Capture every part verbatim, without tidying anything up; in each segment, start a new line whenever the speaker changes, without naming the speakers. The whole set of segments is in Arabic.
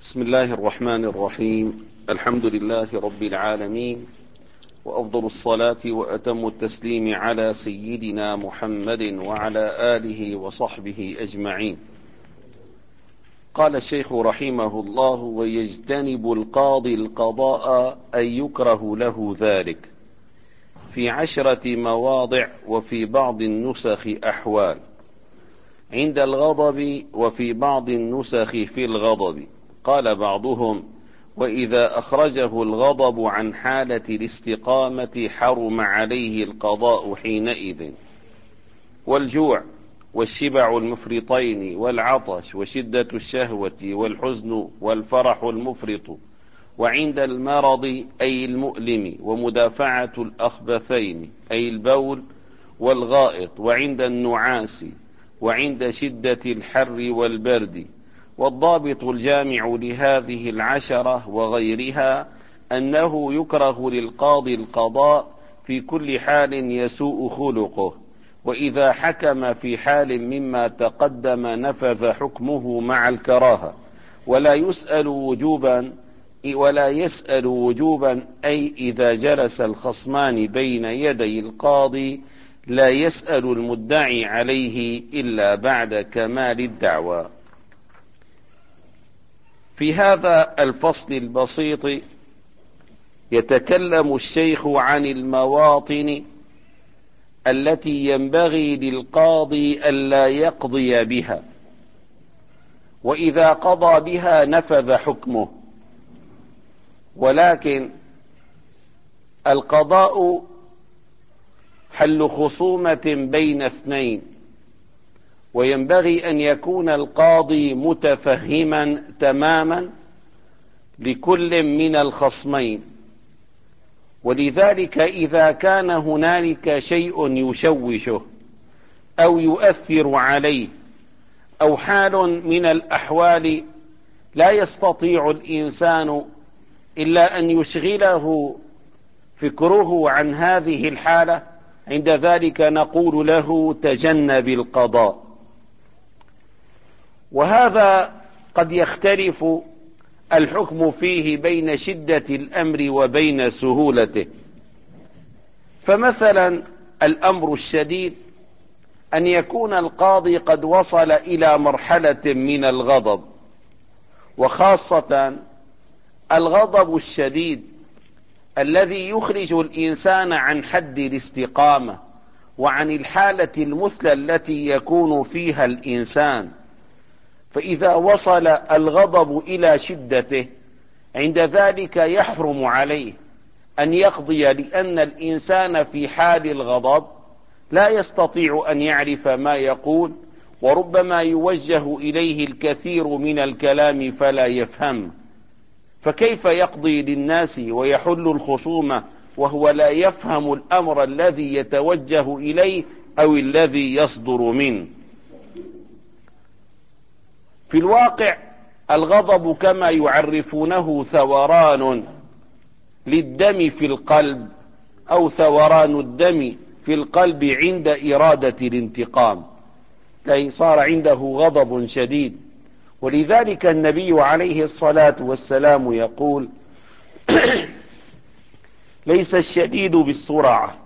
بسم الله الرحمن الرحيم. الحمد لله رب العالمين، وأفضل الصلاة وأتم التسليم على سيدنا محمد وعلى آله وصحبه أجمعين. قال الشيخ رحمه الله: ويجتنب القاضي القضاء أن يكره له ذلك في عشرة مواضع وفي بعض النسخ أحوال: عند الغضب وفي بعض النسخ في الغضب. قال بعضهم: وإذا أخرجه الغضب عن حالة الاستقامة حرم عليه القضاء حينئذ. والجوع والشبع المفرطين والعطش وشدة الشهوة والحزن والفرح المفرط، وعند المرض أي المؤلم ومدافعة الأخبثين أي البول والغائط، وعند النعاس، وعند شدة الحر والبرد. والضابط الجامع لهذه العشرة وغيرها أنه يكره للقاضي القضاء في كل حال يسوء خلقه، وإذا حكم في حال مما تقدم نفذ حكمه مع الكراهة، ولا يسأل وجوبا ولا يسأل وجوبا أي إذا جلس الخصمان بين يدي القاضي لا يسأل المدعي عليه إلا بعد كمال الدعوى. في هذا الفصل البسيط يتكلم الشيخ عن المواطن التي ينبغي للقاضي ألا يقضي بها، وإذا قضى بها نفذ حكمه. ولكن القضاء حل خصومة بين اثنين، وينبغي أن يكون القاضي متفهما تماما لكل من الخصمين. ولذلك إذا كان هنالك شيء يشوشه أو يؤثر عليه أو حال من الأحوال لا يستطيع الإنسان إلا أن يشغله فكره عن هذه الحالة، عند ذلك نقول له: تجنب القضاء. وهذا قد يختلف الحكم فيه بين شدة الأمر وبين سهولته. فمثلا الأمر الشديد أن يكون القاضي قد وصل إلى مرحلة من الغضب، وخاصة الغضب الشديد الذي يخرج الإنسان عن حد الاستقامة وعن الحالة المثلى التي يكون فيها الإنسان. فإذا وصل الغضب إلى شدته عند ذلك يحرم عليه أن يقضي، لأن الإنسان في حال الغضب لا يستطيع أن يعرف ما يقول، وربما يوجه إليه الكثير من الكلام فلا يفهم، فكيف يقضي للناس ويحل الخصومة وهو لا يفهم الأمر الذي يتوجه إليه أو الذي يصدر منه؟ في الواقع الغضب كما يعرفونه ثوران للدم في القلب، أو ثوران الدم في القلب عند إرادة الانتقام، أي صار عنده غضب شديد. ولذلك النبي عليه الصلاة والسلام يقول: ليس الشديد بالسرعة،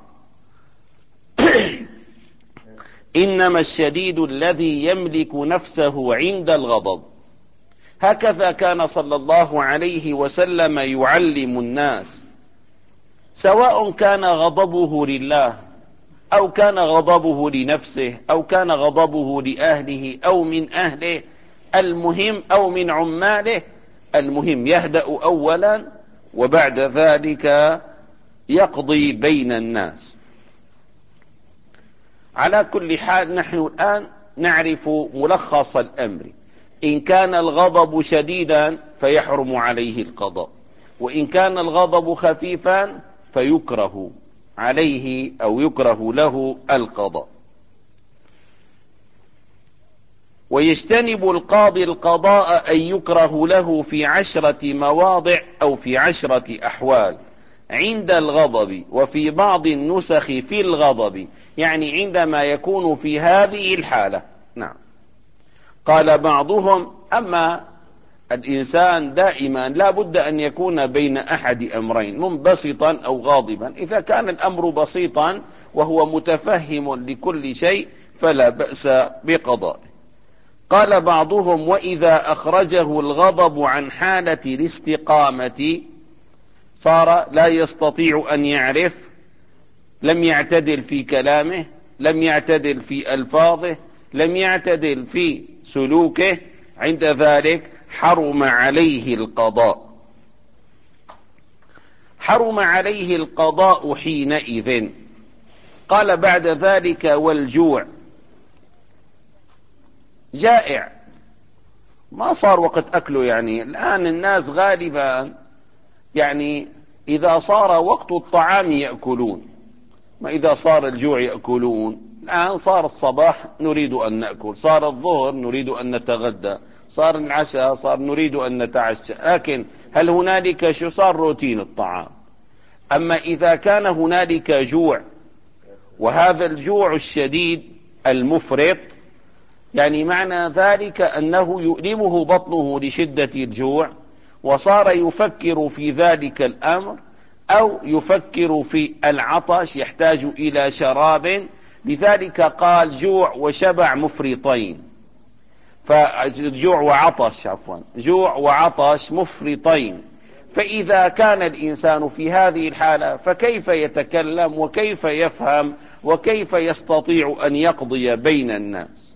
إنما الشديد الذي يملك نفسه عند الغضب. هكذا كان صلى الله عليه وسلم يعلم الناس، سواء كان غضبه لله أو كان غضبه لنفسه أو كان غضبه لأهله أو من أهله، المهم أو من عماله، المهم يهدأ أولا وبعد ذلك يقضي بين الناس. على كل حال نحن الآن نعرف ملخص الأمر: إن كان الغضب شديدا فيحرم عليه القضاء، وإن كان الغضب خفيفا فيكره عليه أو يكره له القضاء. ويجتنب القاضي القضاء أن يكره له في عشرة مواضع أو في عشرة أحوال: عند الغضب وفي بعض النسخ في الغضب، يعني عندما يكون في هذه الحالة. نعم. قال بعضهم: أما الإنسان دائما لا بد أن يكون بين أحد أمرين، منبسطا أو غاضبا. إذا كان الأمر بسيطا وهو متفهم لكل شيء فلا بأس بقضائه. قال بعضهم: وإذا أخرجه الغضب عن حالة الاستقامة صار لا يستطيع أن يعرف، لم يعتدل في كلامه، لم يعتدل في ألفاظه، لم يعتدل في سلوكه، عند ذلك حرم عليه القضاء. حرم عليه القضاء حينئذ. قال بعد ذلك: والجوع، جائع ما صار وقت أكله. يعني الآن الناس غالبا يعني إذا صار وقت الطعام يأكلون، ما إذا صار الجوع يأكلون. الآن صار الصباح نريد أن نأكل، صار الظهر نريد أن نتغدى، صار العشاء صار نريد أن نتعشى. لكن هل هنالك شو صار روتين الطعام؟ أما إذا كان هنالك جوع، وهذا الجوع الشديد المفرط، يعني معنى ذلك أنه يؤلمه بطنه لشدة الجوع، وصار يفكر في ذلك الأمر، أو يفكر في العطش يحتاج إلى شراب. لذلك قال جوع وشبع مفرطين، فجوع وعطش عفوا جوع وعطش مفرطين. فإذا كان الإنسان في هذه الحالة فكيف يتكلم وكيف يفهم وكيف يستطيع أن يقضي بين الناس؟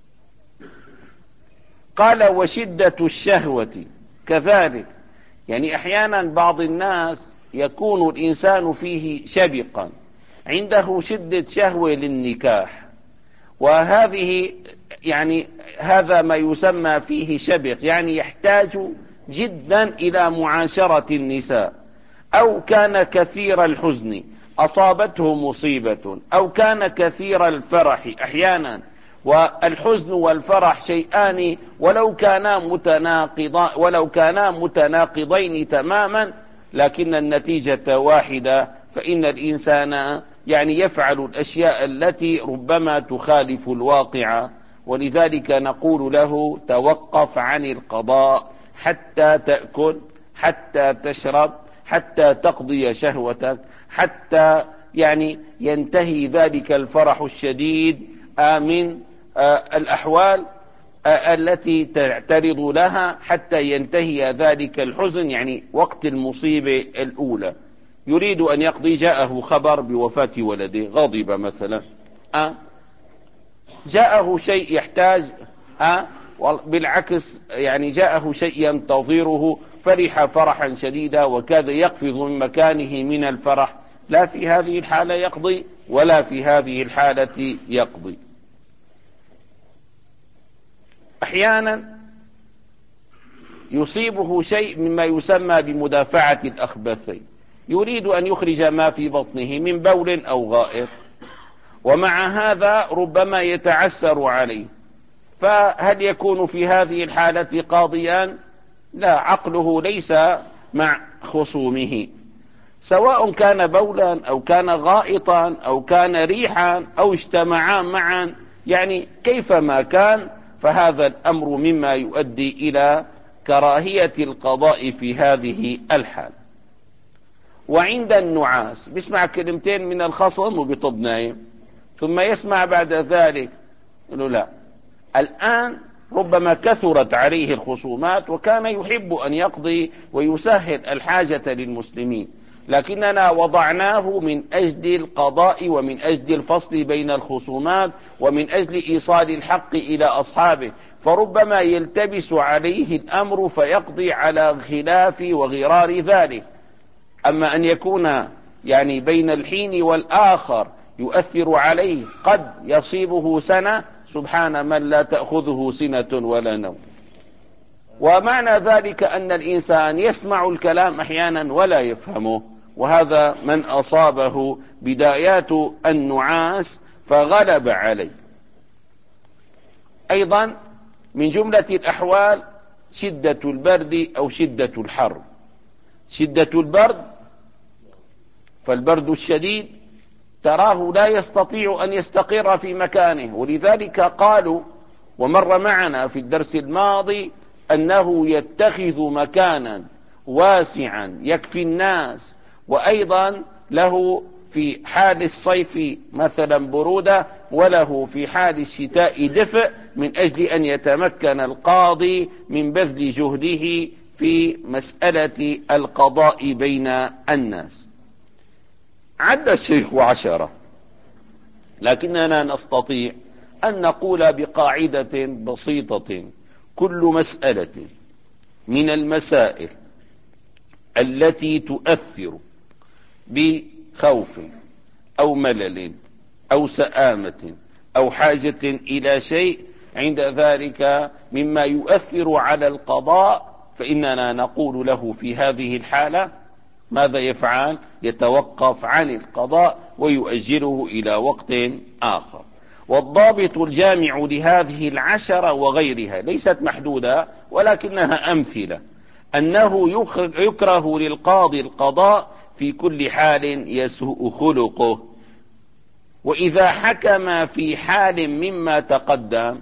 قال: وشدة الشهوة كذلك. يعني أحيانا بعض الناس يكون الإنسان فيه شبقا، عنده شدة شهوة للنكاح، وهذه يعني هذا ما يسمى فيه شبق، يعني يحتاج جدا إلى معاشرة النساء. أو كان كثير الحزن، أصابته مصيبة، أو كان كثير الفرح. أحيانا والحزن والفرح شيئان ولو كانا متناقضا ولو كانا متناقضين تماما، لكن النتيجة واحدة، فإن الإنسان يعني يفعل الأشياء التي ربما تخالف الواقع. ولذلك نقول له: توقف عن القضاء حتى تأكل، حتى تشرب، حتى تقضي شهوتك، حتى يعني ينتهي ذلك الفرح الشديد من الأحوال التي تعترض لها، حتى ينتهي ذلك الحزن، يعني وقت المصيبة الأولى. يريد أن يقضي، جاءه خبر بوفاة ولده، غضب مثلا، أه؟ جاءه شيء يحتاج، أه؟ بالعكس يعني جاءه شيء ينتظره، فرح فرحا شديدا وكاد يقفز من مكانه من الفرح. لا في هذه الحالة يقضي ولا في هذه الحالة يقضي. أحيانا يصيبه شيء مما يسمى بمدافعة الأخبثين، يريد أن يخرج ما في بطنه من بول أو غائط، ومع هذا ربما يتعسر عليه. فهل يكون في هذه الحالة قاضيا؟ لا، عقله ليس مع خصومه، سواء كان بولا أو كان غائطا أو كان ريحا أو اجتمعا معا، يعني كيفما كان، فهذا الأمر مما يؤدي إلى كراهية القضاء في هذه الحال. وعند النعاس بيسمع كلمتين من الخصم وبيطب نايم، ثم يسمع بعد ذلك يقول لا، الآن ربما كثرت عليه الخصومات وكان يحب أن يقضي ويسهل الحاجة للمسلمين، لكننا وضعناه من أجل القضاء ومن أجل الفصل بين الخصومات ومن أجل إيصال الحق إلى أصحابه، فربما يلتبس عليه الأمر فيقضي على خلاف وغرار ذلك. أما أن يكون يعني بين الحين والآخر يؤثر عليه، قد يصيبه سنة، سبحان من لا تأخذه سنة ولا نوم. ومعنى ذلك أن الإنسان يسمع الكلام أحيانا ولا يفهمه، وهذا من أصابه بدايات النعاس فغلب عليه. أيضا من جملة الأحوال شدة البرد أو شدة الحر. شدة البرد، فالبرد الشديد تراه لا يستطيع أن يستقر في مكانه، ولذلك قالوا ومر معنا في الدرس الماضي أنه يتخذ مكانا واسعا يكفي الناس، وأيضا له في حال الصيف مثلا برودة، وله في حال الشتاء دفء، من أجل أن يتمكن القاضي من بذل جهده في مسألة القضاء بين الناس. عد الشيخ عشرة، لكننا نستطيع أن نقول بقاعدة بسيطة: كل مسألة من المسائل التي تؤثر بخوف أو ملل أو سآمة أو حاجة إلى شيء عند ذلك مما يؤثر على القضاء، فإننا نقول له في هذه الحالة ماذا يفعل؟ يتوقف عن القضاء ويؤجله إلى وقت آخر. والضابط الجامع لهذه العشرة وغيرها ليست محدودة، ولكنها أمثلة: أنه يكره للقاضي القضاء في كل حال يسوء خلقه. وإذا حكم في حال مما تقدم،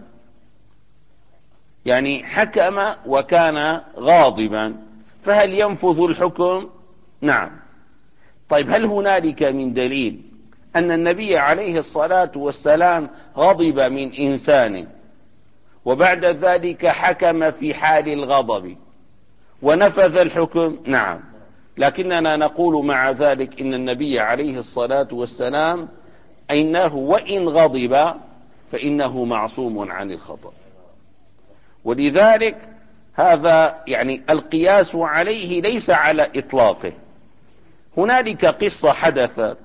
يعني حكم وكان غاضبا، فهل ينفذ الحكم؟ نعم. طيب، هل هنالك من دليل أن النبي عليه الصلاة والسلام غضب من إنسان وبعد ذلك حكم في حال الغضب ونفذ الحكم؟ نعم. لكننا نقول مع ذلك إن النبي عليه الصلاة والسلام إنه وإن غضب فإنه معصوم عن الخطأ، ولذلك هذا يعني القياس عليه ليس على إطلاقه. هنالك قصة حدثت،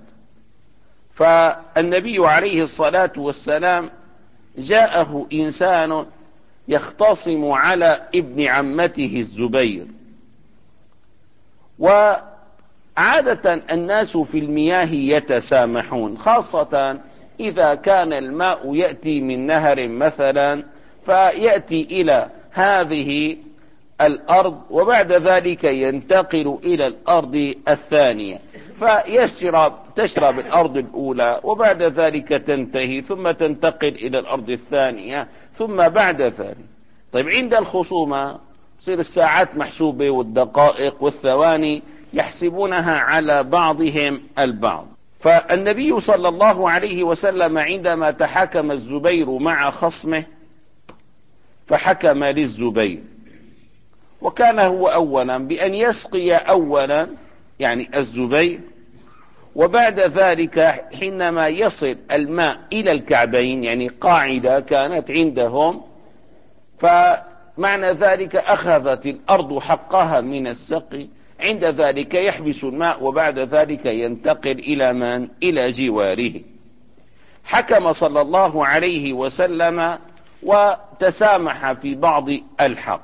فالنبي عليه الصلاة والسلام جاءه إنسان يختصم على ابن عمته الزبير. وعادة الناس في المياه يتسامحون، خاصة إذا كان الماء يأتي من نهر مثلا، فيأتي إلى هذه الأرض وبعد ذلك ينتقل إلى الأرض الثانية، فيشرب تشرب الأرض الأولى وبعد ذلك تنتهي ثم تنتقل إلى الأرض الثانية ثم بعد ذلك. طيب، عند الخصومة تصير الساعات محسوبة والدقائق والثواني يحسبونها على بعضهم البعض. فالنبي صلى الله عليه وسلم عندما تحاكم الزبير مع خصمه فحكم للزبير، وكان هو أولا بأن يسقي أولا يعني الزبير، وبعد ذلك حينما يصل الماء إلى الكعبين يعني قاعدة كانت عندهم، فمعنى ذلك أخذت الأرض حقها من السقي، عند ذلك يحبس الماء وبعد ذلك ينتقل إلى من؟ إلى جواره. حكم صلى الله عليه وسلم وتسامح في بعض الحق،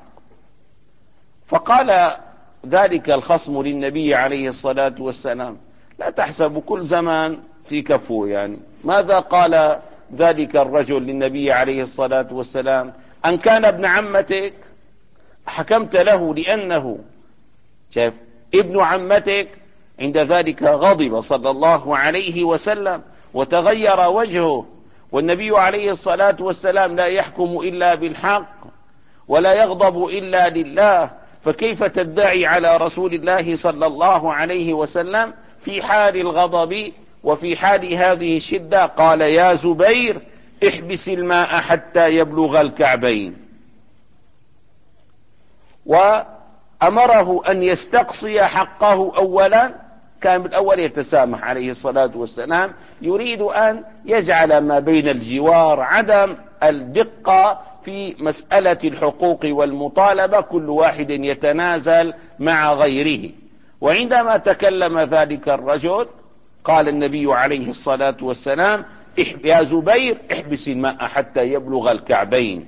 فقال ذلك الخصم للنبي عليه الصلاة والسلام: لا تحسب كل زمان في كفو. يعني ماذا قال ذلك الرجل للنبي عليه الصلاة والسلام؟ أن كان ابن عمتك حكمت له لأنه شاف ابن عمتك. عند ذلك غضب صلى الله عليه وسلم وتغير وجهه، والنبي عليه الصلاة والسلام لا يحكم إلا بالحق ولا يغضب إلا لله، فكيف تدعي على رسول الله صلى الله عليه وسلم في حال الغضب وفي حال هذه الشدة؟ قال: يا زبير احبس الماء حتى يبلغ الكعبين، وأمره أن يستقصي حقه أولا. كان بالأول يتسامح عليه الصلاة والسلام، يريد أن يجعل ما بين الجوار عدم الدقة في مسألة الحقوق والمطالبة، كل واحد يتنازل مع غيره. وعندما تكلم ذلك الرجل قال النبي عليه الصلاة والسلام: يا زبير احبس الماء حتى يبلغ الكعبين.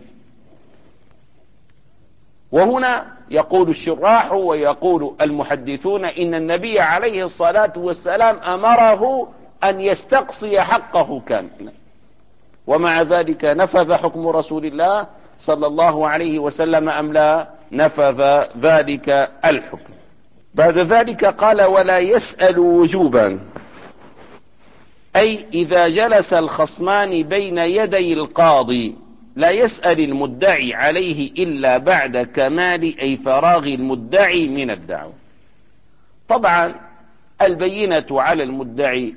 وهنا يقول الشراح ويقول المحدثون إن النبي عليه الصلاة والسلام أمره أن يستقصي حقه كاملا، ومع ذلك نفذ حكم رسول الله صلى الله عليه وسلم أم لا؟ نفذ ذلك الحكم. بعد ذلك قال: ولا يسأل وجوبا، أي إذا جلس الخصمان بين يدي القاضي لا يسأل المدعي عليه إلا بعد كمال أي فراغ المدعي من الدعوة. طبعا البينة على المدعي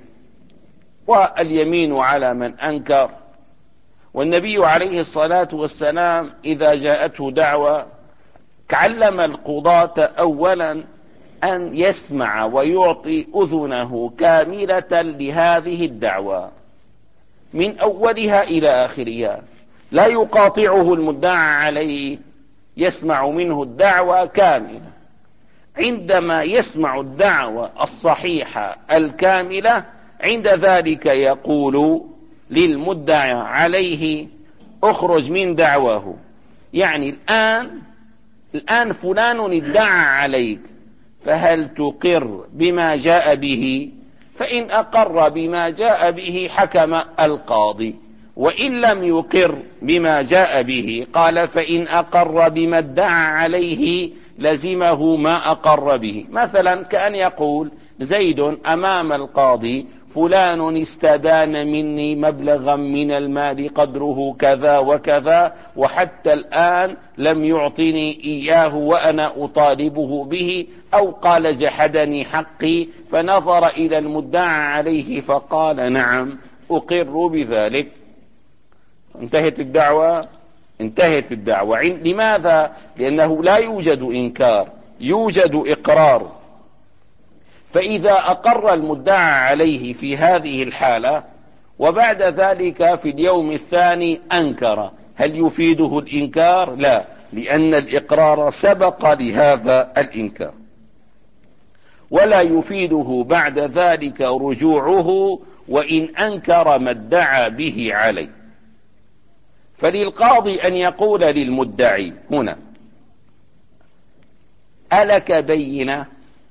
واليمين على من أنكر، والنبي عليه الصلاة والسلام إذا جاءته دعوة علم القضاة أولا أن يسمع ويعطي أذنه كاملة لهذه الدعوة من أولها إلى آخرها، لا يقاطعه المدعى عليه، يسمع منه الدعوة كاملة. عندما يسمع الدعوة الصحيحة الكاملة عند ذلك يقول للمدعى عليه اخرج من دعواه. يعني الآن الآن فلان ادعى عليك، فهل تقر بما جاء به؟ فإن أقر بما جاء به حكم القاضي، وإن لم يقر بما جاء به قال فإن أقر بما ادعى عليه لزمه ما أقر به. مثلا كأن يقول زيد أمام القاضي فلان استدان مني مبلغا من المال قدره كذا وكذا، وحتى الآن لم يعطني إياه وأنا أطالبه به، أو قال جحدني حقي، فنظر إلى المدعى عليه فقال نعم أقر بذلك. انتهت الدعوة انتهت الدعوة. لماذا؟ لأنه لا يوجد إنكار، يوجد إقرار. فإذا أقر المدعى عليه في هذه الحالة وبعد ذلك في اليوم الثاني أنكر، هل يفيده الإنكار؟ لا، لأن الإقرار سبق لهذا الإنكار. ولا يفيده بعد ذلك رجوعه وإن أنكر ما ادعى به عليه. فللقاضي أن يقول للمدعي هنا ألك بينة؟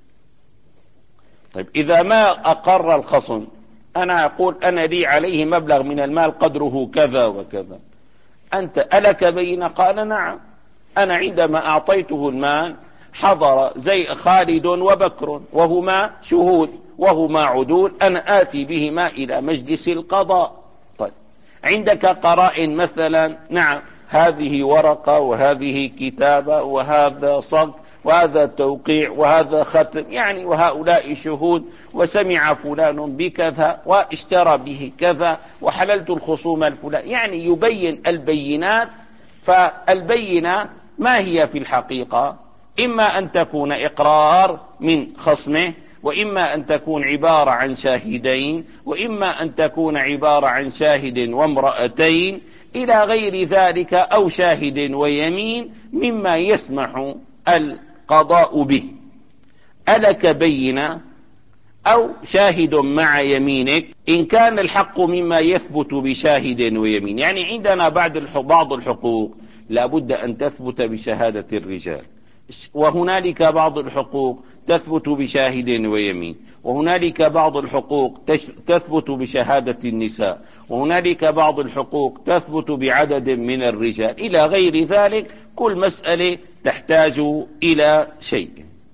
طيب إذا ما أقر الخصم، أنا أقول أنا لي عليه مبلغ من المال قدره كذا وكذا، أنت ألك بينة؟ قال نعم، أنا عندما أعطيته المال حضر زي خالد وبكر وهما شهود وهما عدول، أنا آتي بهما إلى مجلس القضاء. طيب عندك قرائن مثلا؟ نعم، هذه ورقة وهذه كتابة وهذا صك وهذا توقيع وهذا ختم، يعني وهؤلاء شهود، وسمع فلان بكذا واشترى به كذا وحللت الخصوم الفلان، يعني يبين البينات. فالبينة ما هي في الحقيقة؟ إما أن تكون إقرار من خصمه، وإما أن تكون عبارة عن شاهدين، وإما أن تكون عبارة عن شاهد وامرأتين إلى غير ذلك، أو شاهد ويمين مما يسمح القضاء به. ألك بينة أو شاهد مع يمينك إن كان الحق مما يثبت بشاهد ويمين. يعني عندنا بعض الحقوق لابد أن تثبت بشهادة الرجال، وهنالك بعض الحقوق تثبت بشاهد ويمين، وهنالك بعض الحقوق تثبت بشهادة النساء، وهنالك بعض الحقوق تثبت بعدد من الرجال إلى غير ذلك. كل مسألة تحتاج إلى شيء.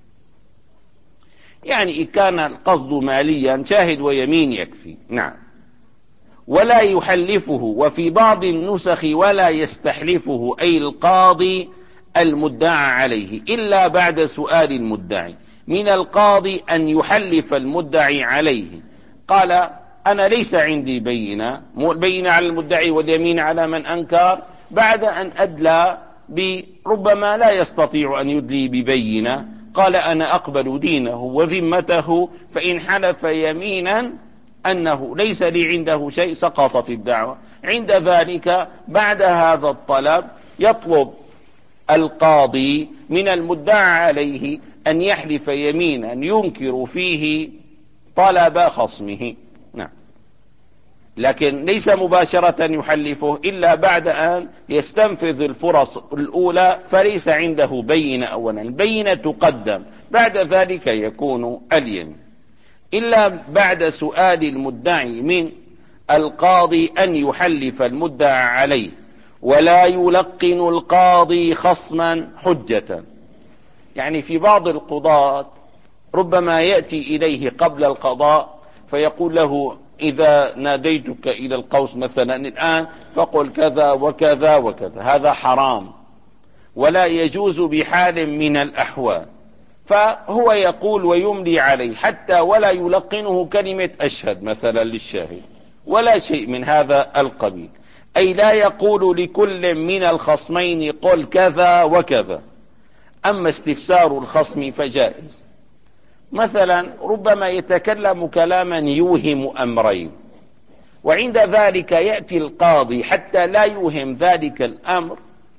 يعني إن كان القصد ماليا شاهد ويمين يكفي. نعم. ولا يحلفه، وفي بعض النسخ ولا يستحلفه، أي القاضي المدعى عليه، إلا بعد سؤال المدعي. من القاضي أن يحلف المدعي عليه، قال أنا ليس عندي بينة، بينة على المدعي واليمين على من أنكر، بعد أن أدلى بربما لا يستطيع أن يدلي ببينة، قال أنا أقبل دينه وذمته، فإن حلف يمينا أنه ليس لي عنده شيء سقطت الدعوة. عند ذلك بعد هذا الطلب يطلب القاضي من المدعى عليه أن يحلف يمينا ينكر فيه طلب خصمه. نعم. لكن ليس مباشرة يحلفه إلا بعد أن يستنفذ الفرص الأولى، فليس عنده بينة أولا، البينة تقدم، بعد ذلك يكون اليمين. إلا بعد سؤال المدعي من القاضي أن يحلف المدعى عليه، ولا يلقن القاضي خصما حجة. يعني في بعض القضاة ربما يأتي إليه قبل القضاء فيقول له إذا ناديتك إلى القوس مثلا الآن فقل كذا وكذا وكذا، هذا حرام ولا يجوز بحال من الأحوال. فهو يقول ويملي عليه حتى ولا يلقنه كلمة أشهد مثلا للشاهد ولا شيء من هذا القبيل، أي لا يقول لكل من الخصمين قل كذا وكذا. أما استفسار الخصم فجائز، مثلا ربما يتكلم كلاما يوهم أمرين، وعند ذلك يأتي القاضي حتى لا يوهم ذلك الأمر،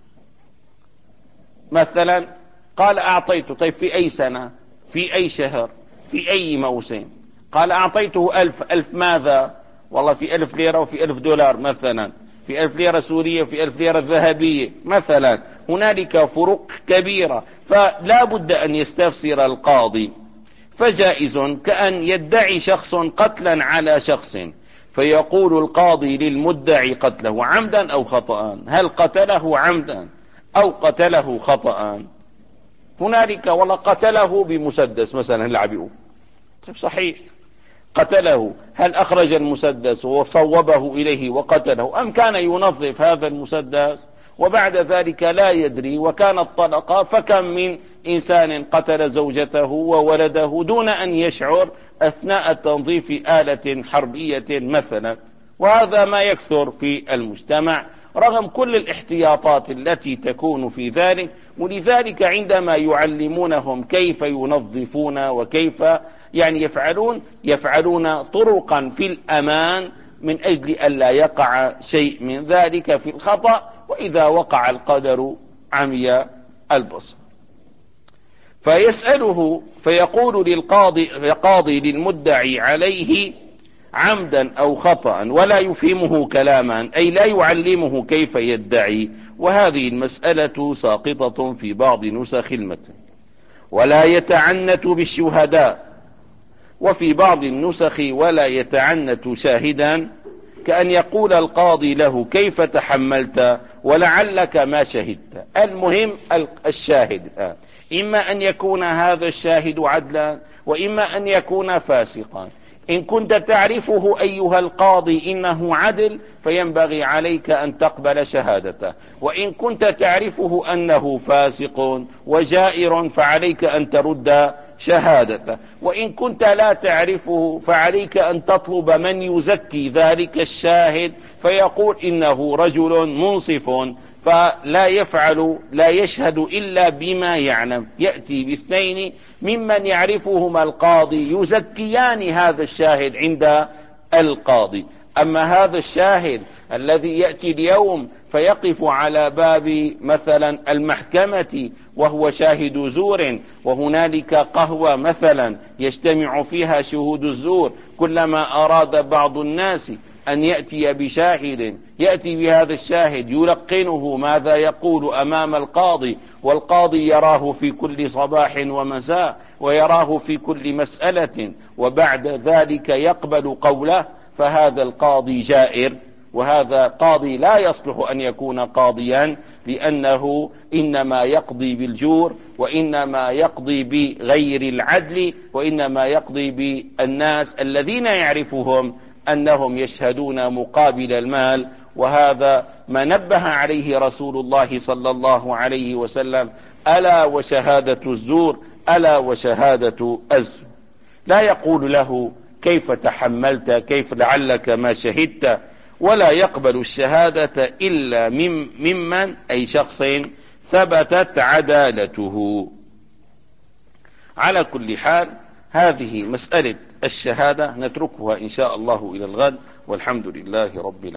مثلا قال أعطيته، طيب في أي سنة، في أي شهر، في أي موسم؟ قال أعطيته ألف. ألف ماذا؟ والله في ألف ليرة وفي ألف دولار مثلا، في ألف ليرة سورية وفي ألف ليرة ذهبية مثلا، هنالك فروق كبيرة، فلا بد أن يستفسر القاضي. فجائز كأن يدعي شخص قتلا على شخص، فيقول القاضي للمدعي قتله عمدا أو خطأ، هل قتله عمدا أو قتله خطأ؟ هنالك والله قتله بمسدس مثلا لعبئه، طيب صحيح قتله، هل أخرج المسدس وصوبه إليه وقتله أم كان ينظف هذا المسدس وبعد ذلك لا يدري وكانت طلقة؟ فكم من إنسان قتل زوجته وولده دون أن يشعر أثناء تنظيف آلة حربية مثلا، وهذا ما يكثر في المجتمع رغم كل الاحتياطات التي تكون في ذلك. ولذلك عندما يعلمونهم كيف ينظفون وكيف يعني يفعلون يفعلون طرقا في الأمان من أجل ألا يقع شيء من ذلك في الخطأ، وإذا وقع القدر عمي البصر. فيسأله فيقول للقاضي قاضي للمدعي عليه عمدا أو خطأ ولا يفهمه كلاما، أي لا يعلمه كيف يدعي. وهذه المسألة ساقطة في بعض نسخ المتن. ولا يتعنت بالشهداء، وفي بعض النسخ ولا يتعنت شاهدا، كأن يقول القاضي له كيف تحملت ولعلك ما شهدت. المهم الشاهد الآن إما أن يكون هذا الشاهد عدلا وإما أن يكون فاسقا. إن كنت تعرفه أيها القاضي إنه عدل فينبغي عليك أن تقبل شهادته، وإن كنت تعرفه أنه فاسق وجائر فعليك أن ترد شهادته، وإن كنت لا تعرفه فعليك أن تطلب من يزكي ذلك الشاهد فيقول إنه رجل منصف فلا يفعل لا يشهد إلا بما يعلم. يأتي باثنين ممن يعرفهما القاضي يزكيان هذا الشاهد عند القاضي. أما هذا الشاهد الذي يأتي اليوم فيقف على باب مثلا المحكمة وهو شاهد زور، وهنالك قهوة مثلا يجتمع فيها شهود الزور، كلما أراد بعض الناس أن يأتي بشاهد يأتي بهذا الشاهد يلقنه ماذا يقول أمام القاضي، والقاضي يراه في كل صباح ومساء ويراه في كل مسألة، وبعد ذلك يقبل قوله، فهذا القاضي جائر، وهذا قاضي لا يصلح أن يكون قاضيا، لأنه إنما يقضي بالجور وإنما يقضي بغير العدل وإنما يقضي بالناس الذين يعرفهم أنهم يشهدون مقابل المال. وهذا ما نبه عليه رسول الله صلى الله عليه وسلم: ألا وشهادة الزور، ألا وشهادة الزور. لا يقول له كيف تحملت، كيف لعلك ما شهدت، ولا يقبل الشهادة إلا ممن أي شخص ثبتت عدالته. على كل حال هذه مسألة الشهادة نتركها إن شاء الله إلى الغد، والحمد لله رب العالمين.